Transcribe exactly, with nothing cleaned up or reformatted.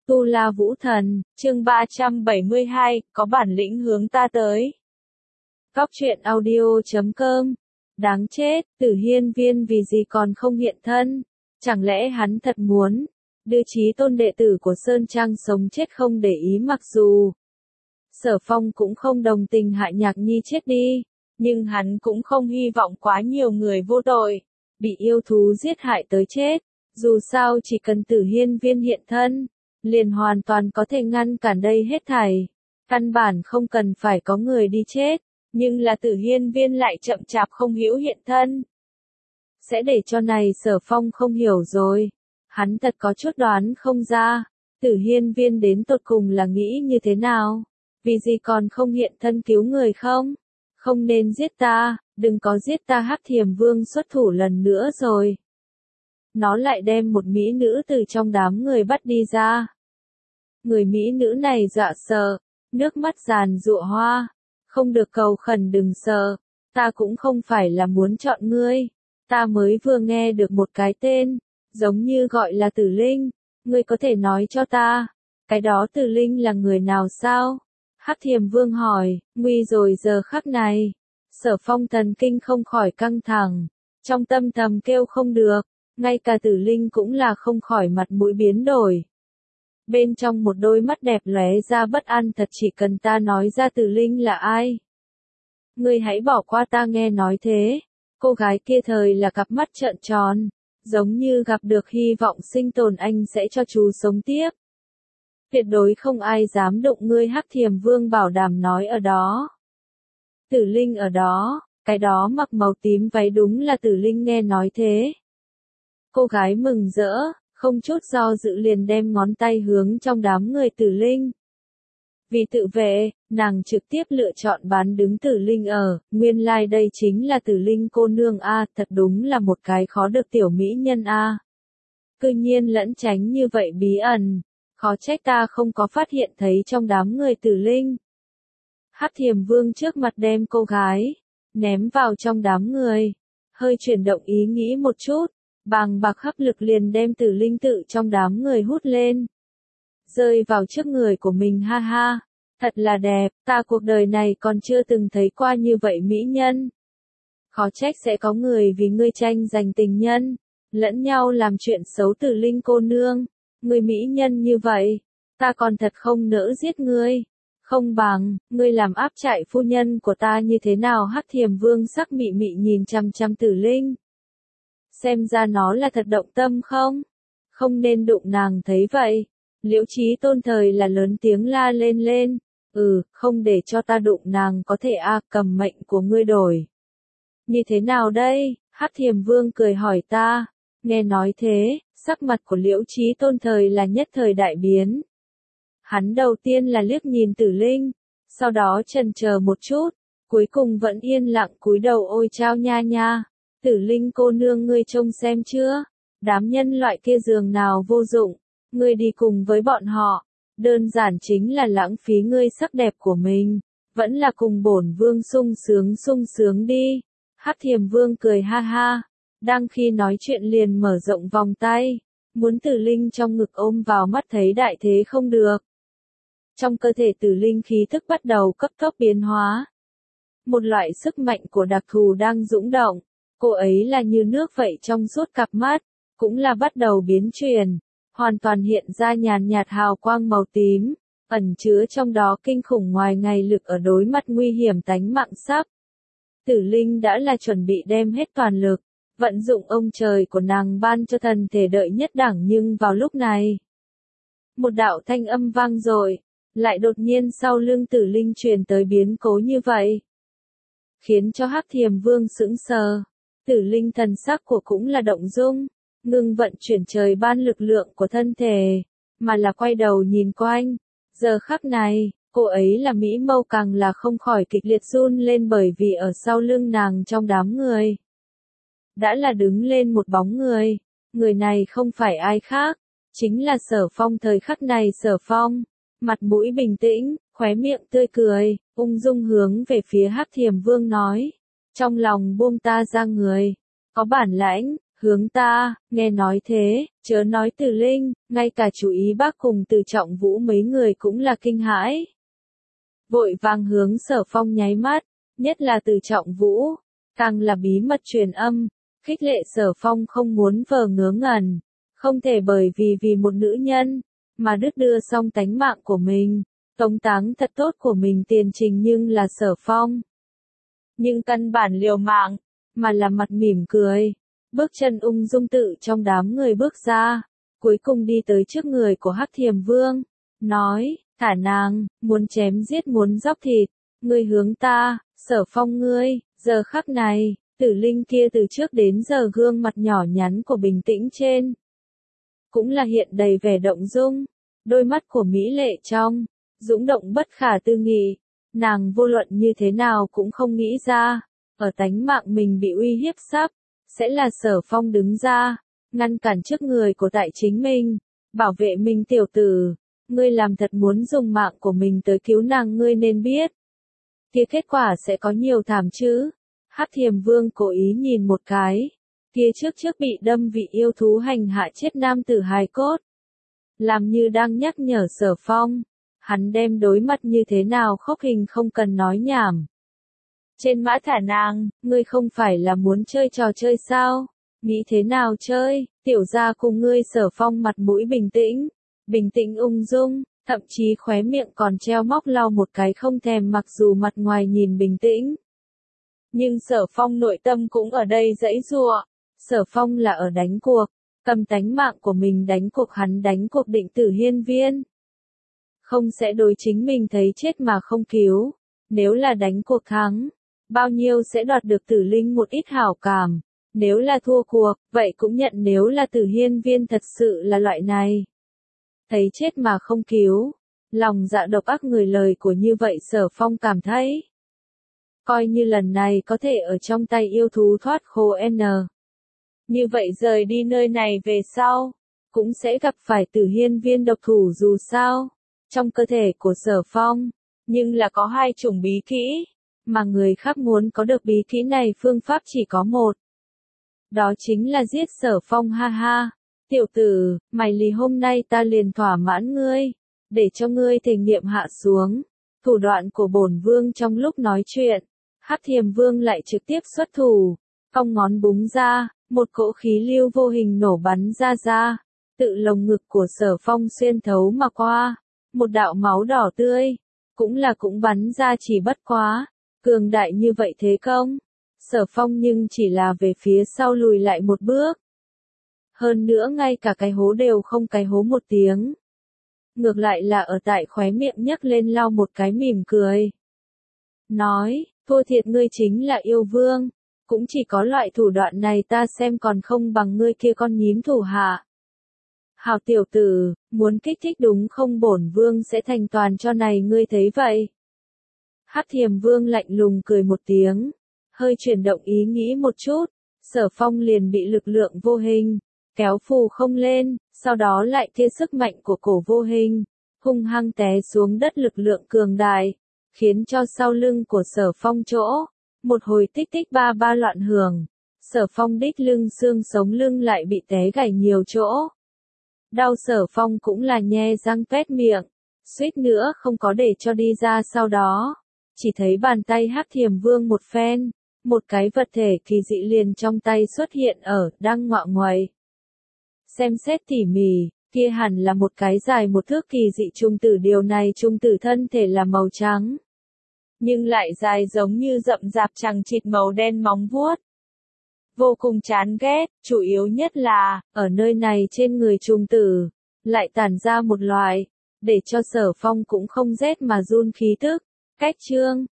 Tu La Vũ Thần, chương ba trăm bảy mươi hai, có bản lĩnh hướng ta tới. Cóc truyện audio chấm com. Đáng chết, Tử Hiên Viên vì gì còn không hiện thân? Chẳng lẽ hắn thật muốn đưa Chí Tôn đệ tử của Sơn Trang sống chết không để ý, mặc dù Sở Phong cũng không đồng tình Hạ Nhạc Nhi chết đi, nhưng hắn cũng không hy vọng quá nhiều người vô tội bị yêu thú giết hại tới chết. Dù sao chỉ cần Tử Hiên Viên hiện thân, liền hoàn toàn có thể ngăn cản đây hết thảy. Căn bản không cần phải có người đi chết, nhưng là Tử Hiên Viên lại chậm chạp không hữu hiện thân. Sẽ để cho này Sở Phong không hiểu rồi. Hắn thật có chút đoán không ra, Tử Hiên Viên đến tột cùng là nghĩ như thế nào? Vì gì còn không hiện thân cứu người không? Không nên giết ta, đừng có giết ta, Hắc Thiềm Vương xuất thủ lần nữa rồi. Nó lại đem một mỹ nữ từ trong đám người bắt đi ra. Người mỹ nữ này dọa sợ, nước mắt giàn giụa hoa. Không được, cầu khẩn đừng sợ, ta cũng không phải là muốn chọn ngươi. Ta mới vừa nghe được một cái tên, giống như gọi là Tử Linh. Ngươi có thể nói cho ta, cái đó Tử Linh là người nào sao? Hắc Thiềm Vương hỏi. Nguy rồi, giờ khắc này Sở Phong thần kinh không khỏi căng thẳng, trong tâm thầm kêu không được. Ngay cả Tử Linh cũng là không khỏi mặt mũi biến đổi. Bên trong một đôi mắt đẹp lóe ra bất an, thật chỉ cần ta nói ra Tử Linh là ai. Ngươi hãy bỏ qua ta, nghe nói thế. Cô gái kia thời là cặp mắt trợn tròn, giống như gặp được hy vọng sinh tồn, anh sẽ cho chú sống tiếp. Tuyệt đối không ai dám đụng ngươi, Hắc Thiềm Vương bảo đảm nói. Ở đó, Tử Linh ở đó, cái đó mặc màu tím váy đúng là Tử Linh. Nghe nói thế, cô gái mừng rỡ, không chút do dự liền đem ngón tay hướng trong đám người Tử Linh. Vì tự vệ, nàng trực tiếp lựa chọn bán đứng Tử Linh ở, nguyên lai like đây chính là Tử Linh cô nương a, thật đúng là một cái khó được tiểu mỹ nhân a. Cư nhiên lẫn tránh như vậy bí ẩn, khó trách ta không có phát hiện thấy trong đám người Tử Linh. Hắc Thiềm Vương trước mặt đem cô gái ném vào trong đám người, hơi chuyển động ý nghĩ một chút. Bàng bạc hấp lực liền đem Tử Linh tự trong đám người hút lên, rơi vào trước người của mình. Ha ha, thật là đẹp, ta cuộc đời này còn chưa từng thấy qua như vậy mỹ nhân. Khó trách sẽ có người vì ngươi tranh giành tình nhân, lẫn nhau làm chuyện xấu. Tử Linh cô nương, ngươi mỹ nhân như vậy, ta còn thật không nỡ giết ngươi. Không bằng, ngươi làm áp trại phu nhân của ta như thế nào? Hắc Thiềm Vương sắc mị mị nhìn chăm chăm Tử Linh. Xem ra nó là thật động tâm không? Không nên đụng nàng. Thấy vậy, Liễu Chí Tôn thời là lớn tiếng la lên lên. Ừ, không để cho ta đụng nàng có thể a, à, cầm mệnh của ngươi đổi. Như thế nào đây? Hắc Thiềm Vương cười hỏi ta. Nghe nói thế, sắc mặt của Liễu Chí Tôn thời là nhất thời đại biến. Hắn đầu tiên là liếc nhìn Tử Linh, sau đó chần chờ một chút, cuối cùng vẫn yên lặng cúi đầu. Ôi chao nha nha, Tử Linh cô nương, ngươi trông xem chưa? Đám nhân loại kia giường nào vô dụng, ngươi đi cùng với bọn họ, đơn giản chính là lãng phí ngươi sắc đẹp của mình, vẫn là cùng bổn vương sung sướng sung sướng đi. Hắc Thiềm Vương cười ha ha, đang khi nói chuyện liền mở rộng vòng tay, muốn Tử Linh trong ngực ôm vào. Mắt thấy đại thế không được, trong cơ thể Tử Linh khí thức bắt đầu cấp tốc biến hóa. Một loại sức mạnh của đặc thù đang dũng động, cô ấy là như nước vậy, trong suốt cặp mắt cũng là bắt đầu biến chuyển, hoàn toàn hiện ra nhàn nhạt hào quang màu tím, ẩn chứa trong đó kinh khủng ngoài ngày lực ở đối mặt nguy hiểm tánh mạng sắp. Tử Linh đã là chuẩn bị đem hết toàn lực, vận dụng ông trời của nàng ban cho thần thể đợi nhất đẳng, nhưng vào lúc này, một đạo thanh âm vang dội, lại đột nhiên sau lưng Tử Linh truyền tới biến cố như vậy, khiến cho Hắc Thiềm Vương sững sờ. Tử Linh thần sắc của cũng là động dung, ngừng vận chuyển trời ban lực lượng của thân thể, mà là quay đầu nhìn quanh. Giờ khắc này, cô ấy là mỹ mâu càng là không khỏi kịch liệt run lên, bởi vì ở sau lưng nàng trong đám người đã là đứng lên một bóng người. Người này không phải ai khác, chính là Sở Phong. Thời khắc này Sở Phong, mặt mũi bình tĩnh, khóe miệng tươi cười, ung dung hướng về phía Hắc Thiềm Vương nói. Trong lòng buông ta ra người, có bản lãnh, Hướng ta, nghe nói thế, chớ nói Từ Linh, ngay cả chú ý bác cùng Từ Trọng Vũ mấy người cũng là kinh hãi. Vội vàng hướng Sở Phong nháy mắt, nhất là Từ Trọng Vũ, càng là bí mật truyền âm, khích lệ Sở Phong không muốn vờ ngớ ngẩn, không thể bởi vì vì một nữ nhân, mà đứt đưa xong tánh mạng của mình, tống táng thật tốt của mình tiền trình nhưng là Sở Phong. Nhưng căn bản liều mạng, mà là mặt mỉm cười, bước chân ung dung tự trong đám người bước ra, cuối cùng đi tới trước người của Hắc Thiềm Vương, nói, thả nàng, muốn chém giết muốn dóc thịt, ngươi hướng ta, Sở Phong ngươi, giờ khắc này, Tử Linh kia từ trước đến giờ gương mặt nhỏ nhắn của bình tĩnh trên, cũng là hiện đầy vẻ động dung, đôi mắt của mỹ lệ trong, dũng động bất khả tư nghị, nàng vô luận như thế nào cũng không nghĩ ra, ở tánh mạng mình bị uy hiếp sắp, sẽ là Sở Phong đứng ra, ngăn cản trước người của tại chính mình, bảo vệ mình tiểu tử, ngươi làm thật muốn dùng mạng của mình tới cứu nàng ngươi nên biết. Kia kết quả sẽ có nhiều thảm chứ. Hắc Thiềm Vương cố ý nhìn một cái, kia trước trước bị đâm vị yêu thú hành hạ chết nam tử hài cốt. Làm như đang nhắc nhở Sở Phong, hắn đem đối mặt như thế nào khóc hình không cần nói nhảm. Trên mã thả nàng, ngươi không phải là muốn chơi trò chơi sao? Nghĩ thế nào chơi? Tiểu gia cùng ngươi Sở Phong mặt mũi bình tĩnh, bình tĩnh ung dung, thậm chí khóe miệng còn treo móc lau một cái không thèm mặc dù mặt ngoài nhìn bình tĩnh. Nhưng Sở Phong nội tâm cũng ở đây giãy giụa, Sở Phong là ở đánh cuộc, cầm tánh mạng của mình đánh cuộc hắn đánh cuộc định tử hiên viên. Không sẽ đối chính mình thấy chết mà không cứu, nếu là đánh cuộc thắng, bao nhiêu sẽ đoạt được Tử Linh một ít hảo cảm, nếu là thua cuộc, vậy cũng nhận nếu là Tử Hiên Viên thật sự là loại này. Thấy chết mà không cứu, lòng dạ độc ác người lời của như vậy Sở Phong cảm thấy. Coi như lần này có thể ở trong tay yêu thú thoát khổ N. Như vậy rời đi nơi này về sau, cũng sẽ gặp phải Tử Hiên Viên độc thủ dù sao, trong cơ thể của Sở Phong, nhưng là có hai chủng bí kỹ, mà người khác muốn có được bí kỹ này phương pháp chỉ có một. Đó chính là giết Sở Phong ha ha. Tiểu tử, mày lì hôm nay ta liền thỏa mãn ngươi, để cho ngươi thể nghiệm hạ xuống. Thủ đoạn của bổn vương trong lúc nói chuyện, Hắc Thiềm Vương lại trực tiếp xuất thủ, cong ngón búng ra, một cỗ khí lưu vô hình nổ bắn ra ra, tự lồng ngực của Sở Phong xuyên thấu mà qua, một đạo máu đỏ tươi, cũng là cũng bắn ra chỉ bất quá, cường đại như vậy thế công, Sở Phong nhưng chỉ là về phía sau lùi lại một bước. Hơn nữa ngay cả cái hố đều không cái hố một tiếng. Ngược lại là ở tại khóe miệng nhấc lên lau một cái mỉm cười. Nói, thua thiệt ngươi chính là yêu vương, cũng chỉ có loại thủ đoạn này ta xem còn không bằng ngươi kia con nhím thủ hạ. Hào tiểu tử, muốn kích thích đúng không bổn vương sẽ thành toàn cho này ngươi thấy vậy. Hắc Thiềm Vương lạnh lùng cười một tiếng, hơi chuyển động ý nghĩ một chút, Sở Phong liền bị lực lượng vô hình kéo phù không lên, sau đó lại kia sức mạnh của cổ vô hình, hung hăng té xuống đất lực lượng cường đại, khiến cho sau lưng của Sở Phong chỗ, một hồi tích tích ba ba loạn hưởng, Sở Phong đích lưng xương sống lưng lại bị té gãy nhiều chỗ. Đau Sở Phong cũng là nhe răng tuét miệng, suýt nữa không có để cho đi ra sau đó, chỉ thấy bàn tay Hắc Thiềm Vương một phen, một cái vật thể kỳ dị liền trong tay xuất hiện ở, đang ngọ nguậy. Xem xét tỉ mỉ, kia hẳn là một cái dài một thước kỳ dị trung tử điều này trung tử thân thể là màu trắng. Nhưng lại dài giống như rậm rạp chằng chịt màu đen móng vuốt. Vô cùng chán ghét, chủ yếu nhất là, ở nơi này trên người trung tử, lại tản ra một loại, để cho Sở Phong cũng không rét mà run khí tức, cách trương,